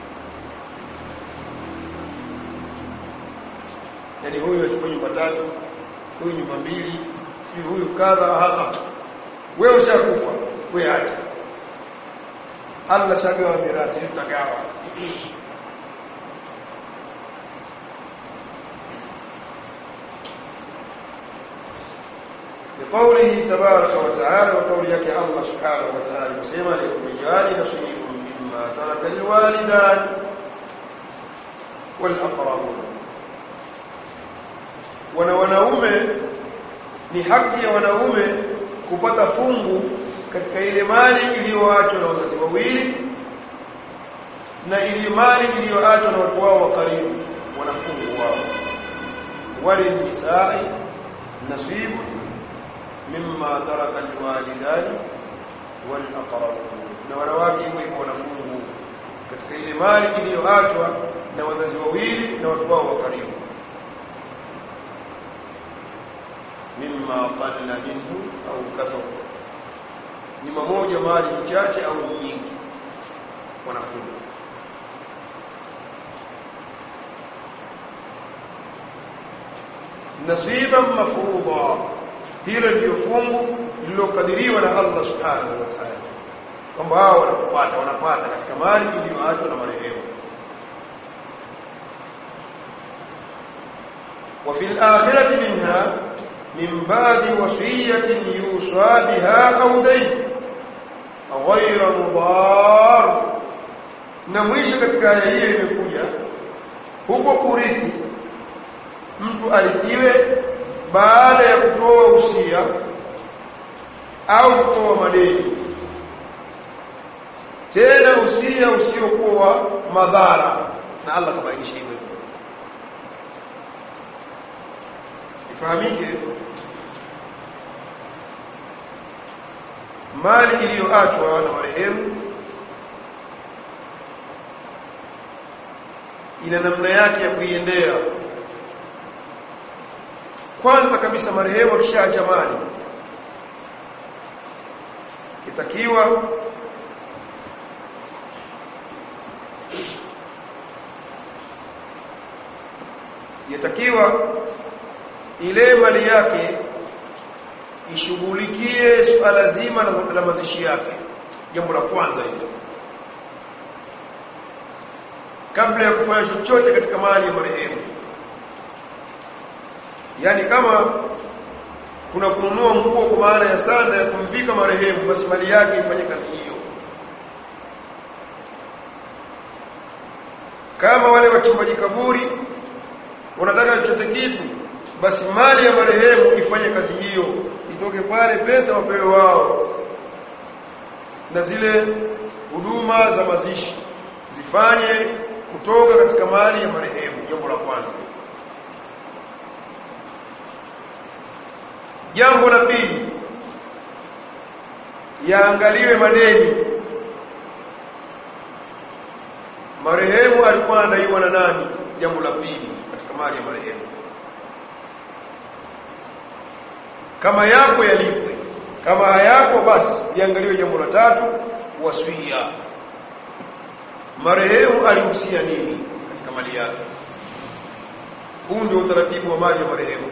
Yani huyu achukue nyumba tatu, huyu nyumba mbili, huyu kadha. Haa, wewe ushakufa, wewe acha, Allah chagawa mirathi, tutagawa. بقوله تبارك وتعالى, وقول يك الله سبحانه وتعالى كما للرجال نصيب مما ترك الوالدان والأقربون, wana wanaume ni haki ya wanaume kupata fungu katika ile mali iliyoachwa na wazazi wawili na ile mali iliyoachwa na watu wao wa karibu, wana fungu wao. Walinisai nasibu mimma taraka alwalidani walaqrabun, na wanawake hivyo wana fungu katika ile mali iliyoachwa na wazazi wawili na watu wao wa karibu. Mimma qalla minhu au kathur, ni mmoja mali mchache au nyingi, wanafunga. Nasiban mafruḍa, hilo ndio fungu lililokadiriwa na Allah subhanahu wa ta'ala, kwamba hao wanapata wanapata katika mali iliyoachwa na marehemu. Wa fil akhirati minha min ba'di wasiyatin yusa biha aw dayn ghayra mudar, na mwisho katika aya hiyo imekuja huko kurithi, mtu arithiwe baada ya kutoa usia au kutoa madeni, tena usia usiokuwa madhara, na Allah kabainisha hivyo. Ifahamike mali iliyoachwa na marehemu ina namna yake ya kuiendea. Kwanza kabisa, marehemu akishaacha mali itakiwa yatakiwa ile mali yake ishughulikie suala zima la mazishi yake. Jambo la kwanza hilo, kabla ya kufanya chochote katika mali ya marehemu. Yani kama kuna kununua nguo kwa maana ya sanda ya kumvika marehemu, basi mali yake ifanye kazi hiyo. Kama wale wachimbaji kaburi wanataka chochote kitu, basi mali ya marehemu ifanye kazi hiyo, itoke pale pesa wapewe wao, na zile huduma za mazishi zifanye kutoka katika mali ya marehemu. Jambo la kwanza. Jambo la pili, yaangaliwe madeni. Marehemu alikuwa anadaiwa na nani? Jambo la pili katika mali ya marehemu. Kama yako yalipwe, kama hayako basi iangaliwe. Jambo la tatu, wasia. Marehemu alihusia nini katika mali yake? Huu ndio utaratibu wa mali ya marehemu.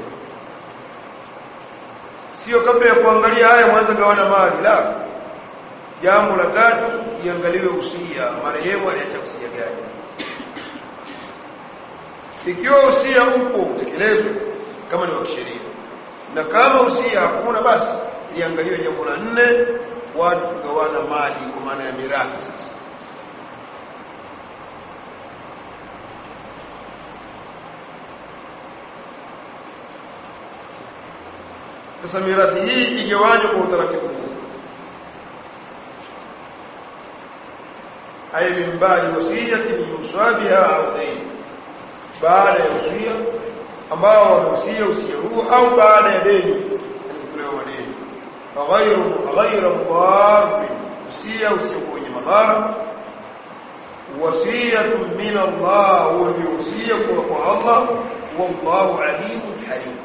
Sio kabla ya kuangalia haya mwanzo gawana mali, la. Jambo la tatu, iangaliwe usia. Marehemu aliacha usia gani? Ikiwa usia upo, utekelezwe kama ni wa kisheria, na kama usia hakuna, basi iangaliwe. Jambo la nne, watu kugawana mali kwa maana ya mirathi. Sasa Sasa mirathi hii igawanywe kwa utaratibu huu. Ay min ba'di wasiyatin yusa biha au dayn, baada ya usia ambao wamehusia usia huo, au baada ya deni kutolewa madeni. Faghayru ghayra mudar, usia usiokuwa wenye madhara. Wasiyatun min Allah, huwa ndio usia kwa Allah. Wallahu alimun halim.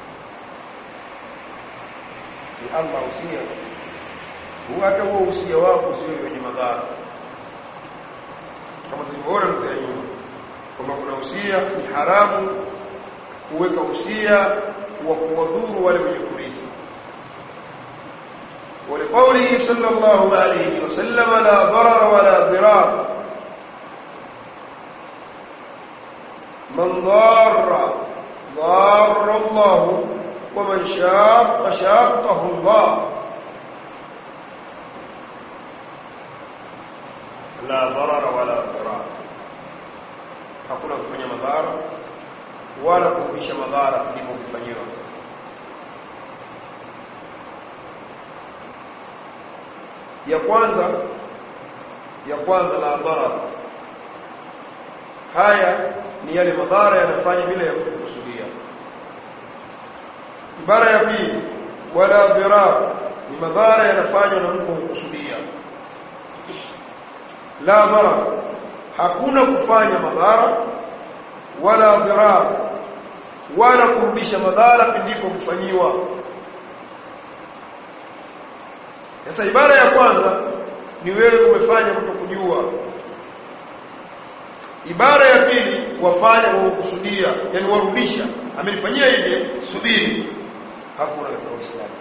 Ni Allah usia huwa hata huo usia wako sio wenye madhara, kama tulivyoona ndio nyuma kwamba kuna usia ni haramu kuweka usia wa kuwadhuru wale wenye kurithi. Wa liqawlihi sallallahu alayhi wasallam, la darara wala dirar, man darra darra Allah wa man shaqqa shaqqahu Allah. La darara wala dirar, hakuna kufanya madhara wala kurudisha madhara ndipo kufanyiwa. Ya kwanza ya kwanza la darar, haya ni yale madhara yanafanya bila ya kukusudia. Ibara ya pili, wala dirar, ni madhara yanafanywa na mtu kukusudia. La darar, hakuna kufanya madhara, wala dirar, wala kurudisha madhara pindipo kufanyiwa. Sasa ibara ya kwanza ni wewe umefanya kutokujua. Ibara ya pili, wafanya kwa kukusudia, yani warudisha, amenifanyia hivi, subiri. Hakuna katika Uislamu.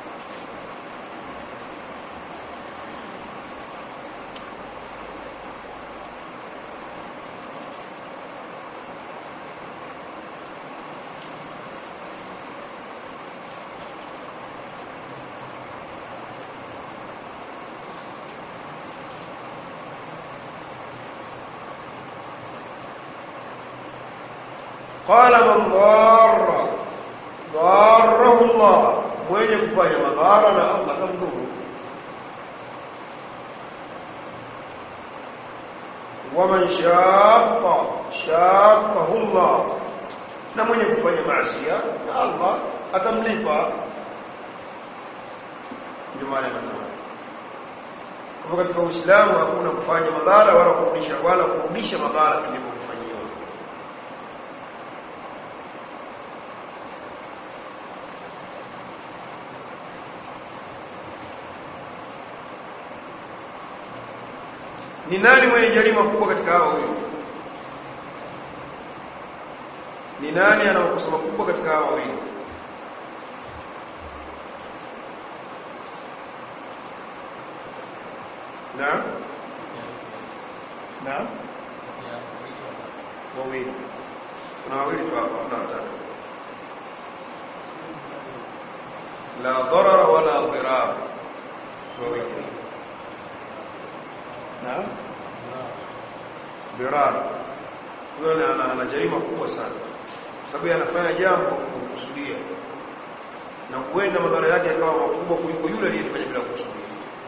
قال من ضار ضاره الله, mwenye kufanya madhara na Allah kamdhuru. waman shaqqa shaqqahu Allah, na mwenye kufanya maasi na Allah atamlipa. Ndio maana kwa katika Uislamu hakuna kufanya madhara wala kurudisha wala kurudisha madhara tulipofanywa. Ni nani mwenye jarima kubwa katika hao wawili? Ni nani ana makosa makubwa katika hao wawili? Naam? Naam? Wawili. Kuna wawili tu hapa, kuna watatu. La darara wala dhirar. Wawili. Naam? Dhirar. Huyo ana ana jarima kubwa sana. Sababu anafanya jambo kwa kukusudia. Na kuenda madhara yake yakawa makubwa kuliko yule aliyefanya bila kukusudia.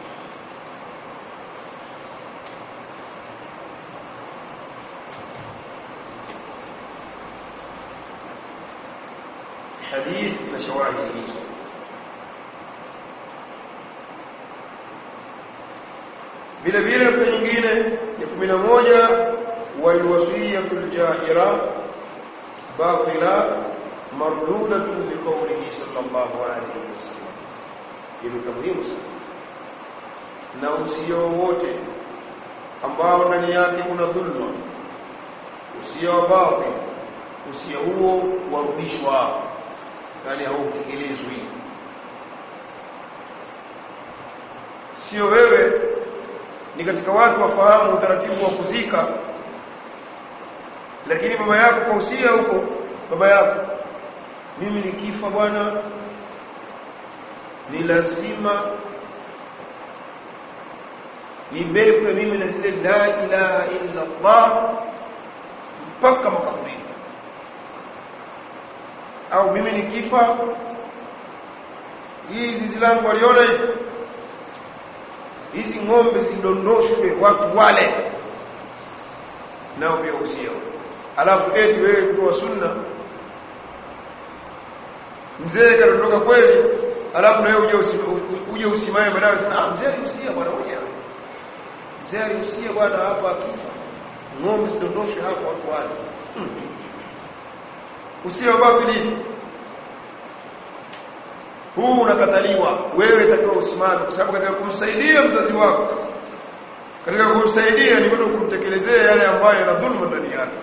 Hadith na shawahidi hizo. Vile vile kwa nyingine ya kumi na moja walwasiyatul jahira batila mardudatun liqawlihi sallallahu alayhi wasallam. Hilo muhimu sana. Na usio wote ambao ndani yake kuna dhulma, usio batil, usio huo warudishwa, yani hautekelezwi. Sio wewe ni katika watu wafahamu utaratibu wa kuzika, lakini baba yako kwa usia huko, baba yako, mimi nikifa bwana ni lazima nibebwe mimi na zile la ilaha illa Allah mpaka makaburini, au mimi nikifa hii zizi langu waliona hizi ng'ombe zidondoshwe watu wale, nao pia usio. Alafu eti wewe mtu wa sunna mzee kaondoka kweli, alafu na wewe uje uje usimame baadaye useme ah, mzee usia bwana mwenyewe, mzee usia bwana hapa akifa ng'ombe zidondoshwe hapo watu wale. hmm. Usio batili huu unakataliwa. Wewe utakiwa usimame, kwa sababu katika kumsaidia mzazi wako, katika kumsaidia ni kwenda kumtekelezea yale ambayo yana dhulma ndani yake.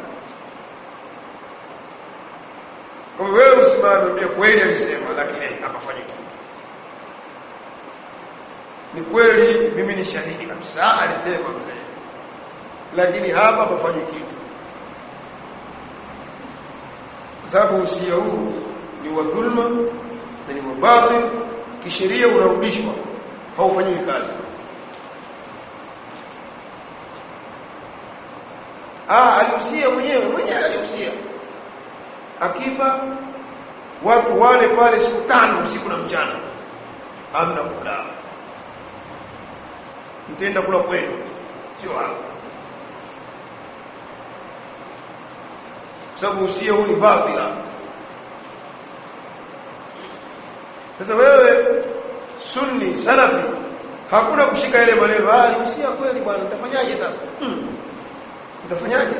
Kwa wewe usimame, ndio kweli alisema, lakini akafanya kitu. Ni kweli mimi ni shahidi kabisa alisema mzee, lakini hapa afanye kitu, kwa sababu usia huu ni wa dhulma na ni mbatil, kisheria unarudishwa, haufanyi kazi. Ah, aliusia mwenyewe, mwenyewe aliusia. Akifa watu wale pale siku tano usiku na mchana, amna kula. Mtenda kula kwenu, sio hapo. Sababu usia huu ni batila. Sasa wewe sunni salafi hakuna kushika ile maneno, ah usia kweli bwana, utafanyaje sasa? Hmm. Utafanyaje?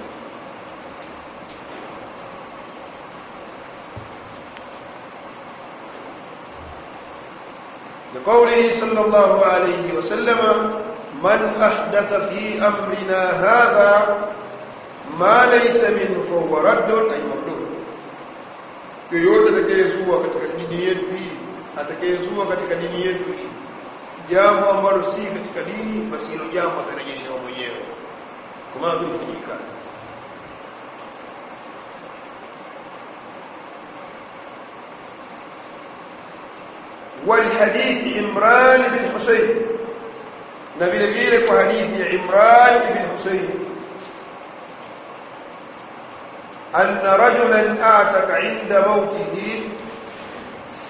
لقوله صلى الله عليه وسلم من أحدث في أمرنا هذا ما ليس منه فهو رد أي مردود. Yoyote atakayezua katika dini yetu hii, atakayezua katika dini yetu hii jambo ambalo si katika dini, basi hilo jambo atarejeshwa mwenyewe, kwa maana tulifanyika. والحديث عمران بن حسين نبي لك حديث عمران بن حسين أن رجلا أعتق عند موته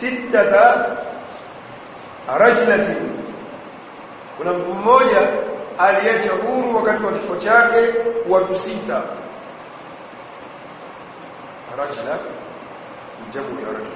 ستة رجلة. kuna mtu mmoja aliacha huru wakati wa kifo chake watu sita. Rajula jamu ya rajul.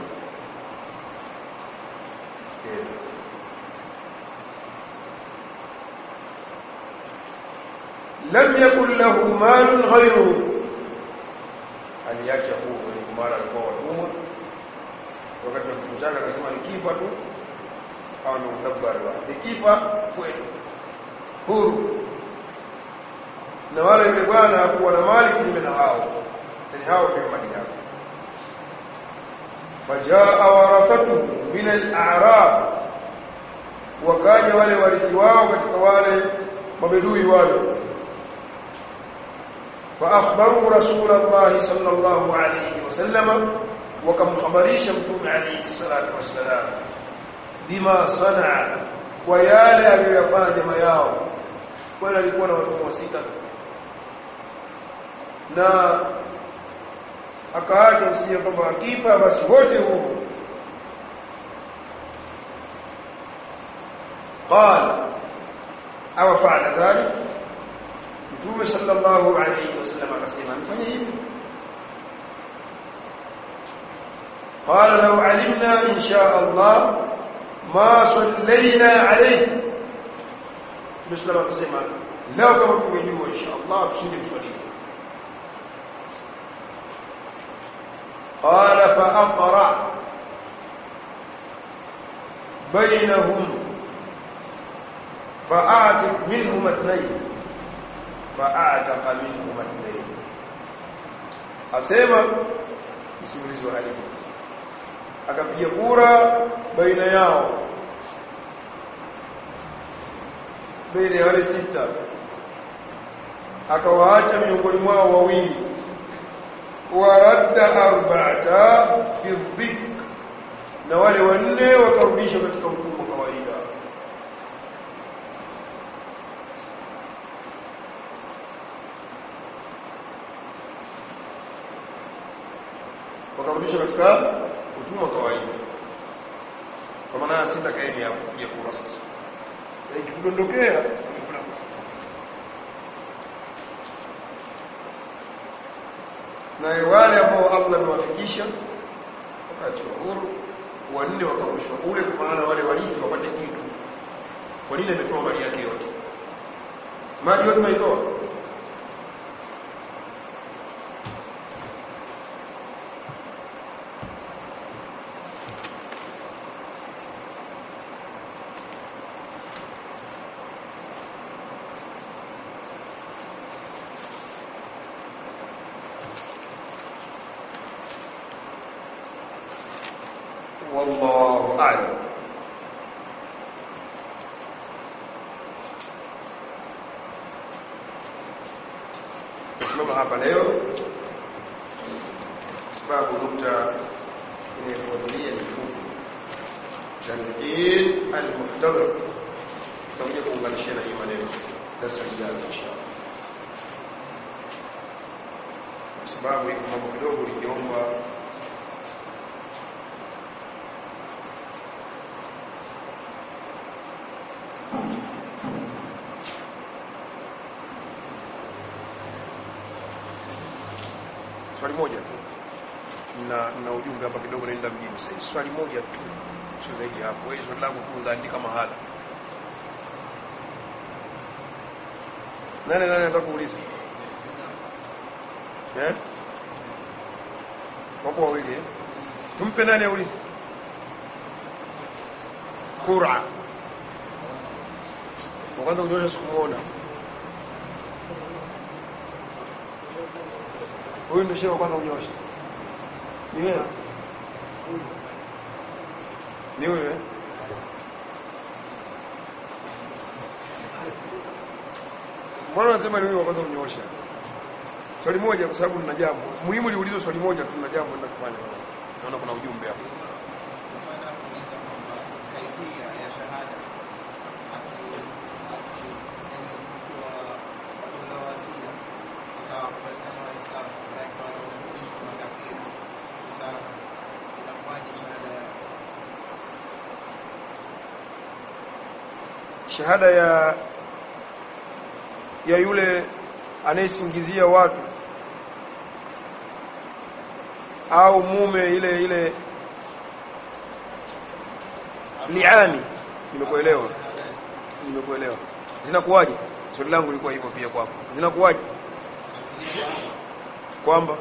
lam yakul lahu malun ghayru, aliacha huru mara alikuwa watumwa wakati wa kifo chake, akasema nikifa tu au ni mdabbar wa nikifa kweli huru. Na wale yule bwana hakuwa na mali kinyume na hao, yani hao ndio mali yao. Fajaa warathatu min al-a'rab, wakaja wale warithi wao katika wale mabedui wale. Fa akhbaru Rasulullah sallallahu alayhi wasallam, wakamkhabarisha mtume alayhi salatu wassalam bima sanaa, kwa yale aliyofanya jamaa yao. Kwa alikuwa na watu sita na akaacha usia kwamba akifa basi wote huko. Qala aw fa'ala dhalik, Mtume sallallahu alayhi wasallam akasema mfanye hivi. Qala law alimna insha Allah ma sallayna alayhi, Mtume akasema lao kama tungejua insha Allah tusingemswalia. قال فأقرع بينهم فأعتق منهم اثنين فأعتق منهم اثنين. asema msimulizi wa hadithi sasa, akapiga kura baina yao, baina ya wale sita, akawaacha miongoni mwao wawili. Waradda arba'ata fi dhik, na wale wanne wakarudishwa katika utumwa kawaida. Wakarudishwa katika utumwa kawaida. Kwa maana sita kaeni hapo ya kura sasa. Ikidondokea na wale ambao Allah amewafikisha wakati wa huru, wanne wakarushwa kule, kwa maana wale warithi wapate kitu. Kwa nini ametoa mali yake yote? Mali yote ameitoa. والله أعلم. Tusimama hapa leo sababu nukta inayofuatilia ni fupi. Tanqid al-muhtadhir, tutakuja kuunganisha na hii maneno darasa lijalo inshallah, kwa sababu iko mambo kidogo ningeomba swali moja tu. Na na ujumbe hapa kidogo naenda mjini sasa. Swali moja tu. Sio zaidi hapo. Wewe swali langu tu zaandika mahala. Nani nani anataka kuuliza? Eh? Wapo wawili eh? Tumpe nani aulize? Qur'a. Kwanza unyosha sikumuona. Huyu ndio shehe kwanza unyosha. Ni wewe? Ni wewe? Mbona unasema ni wewe kwanza unyosha? Swali moja kwa sababu nina jambo. Muhimu liulizwe swali moja tu, nina jambo nataka kufanya. Naona kuna ujumbe hapo. Shahada ya ya yule anayesingizia watu au mume ile ile liani. Nimekuelewa, nimekuelewa. Zinakuwaje? Swali langu lilikuwa hivyo pia kwako. Zinakuwaje? Kwamba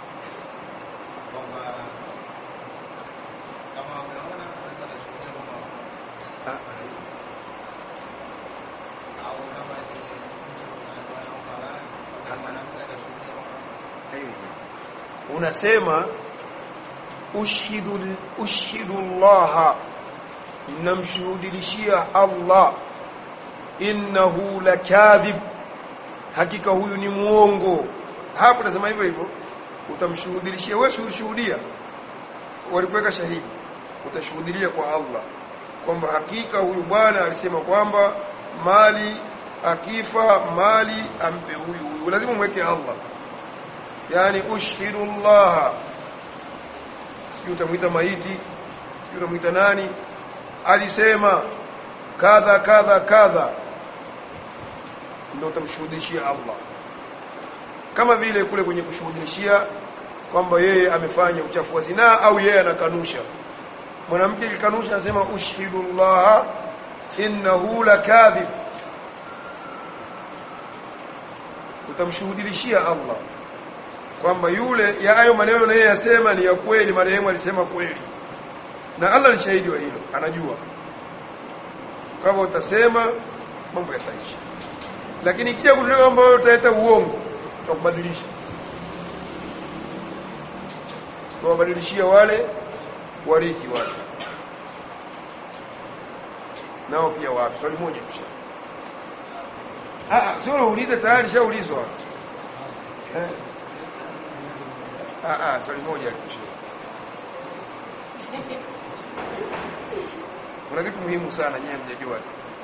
unasema ushhidu ushhidu Allah, namshuhudilishia Allah, innahu lakadhib, hakika huyu ni muongo. Hapo nasema hivyo hivyo, utamshuhudilishia wewe, shuhudia, walikuweka shahidi, utashuhudia kwa Allah kwamba hakika huyu bwana alisema kwamba mali akifa mali ampe huyu huyu, lazima mweke Allah. Yani ushhidu Allah, sio utamuita maiti, sio utamuita nani, alisema kadha kadha kadha, ndio utamshuhudishia Allah. Kama vile kule kwenye kushuhudishia kwamba yeye amefanya uchafu wa zinaa au yeye anakanusha. Mwanamke ikanusha anasema ushhidu Allah innahu lakadhib, utamshuhudishia Allah kwamba yule ya hayo maneno na yeye yasema ni ya kweli, marehemu alisema kweli, na Allah ni shahidi wa hilo, anajua. Kama utasema mambo yataisha. Lakini ikija kule mambo utaleta uongo, tutakubadilisha, tuwabadilishia wale warithi wale nao pia wapi. Swali moja kisha ah sio uulize, tayari shaulizwa. eh ah ah swali moja kisha. Kuna kitu muhimu sana nyewe mjajua,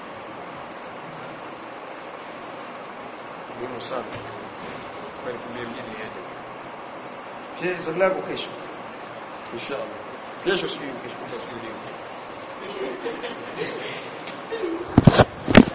muhimu sana kwa nikwambie mjini yeye. Je, swali lako kesho inshallah, kesho sio kesho, kesho.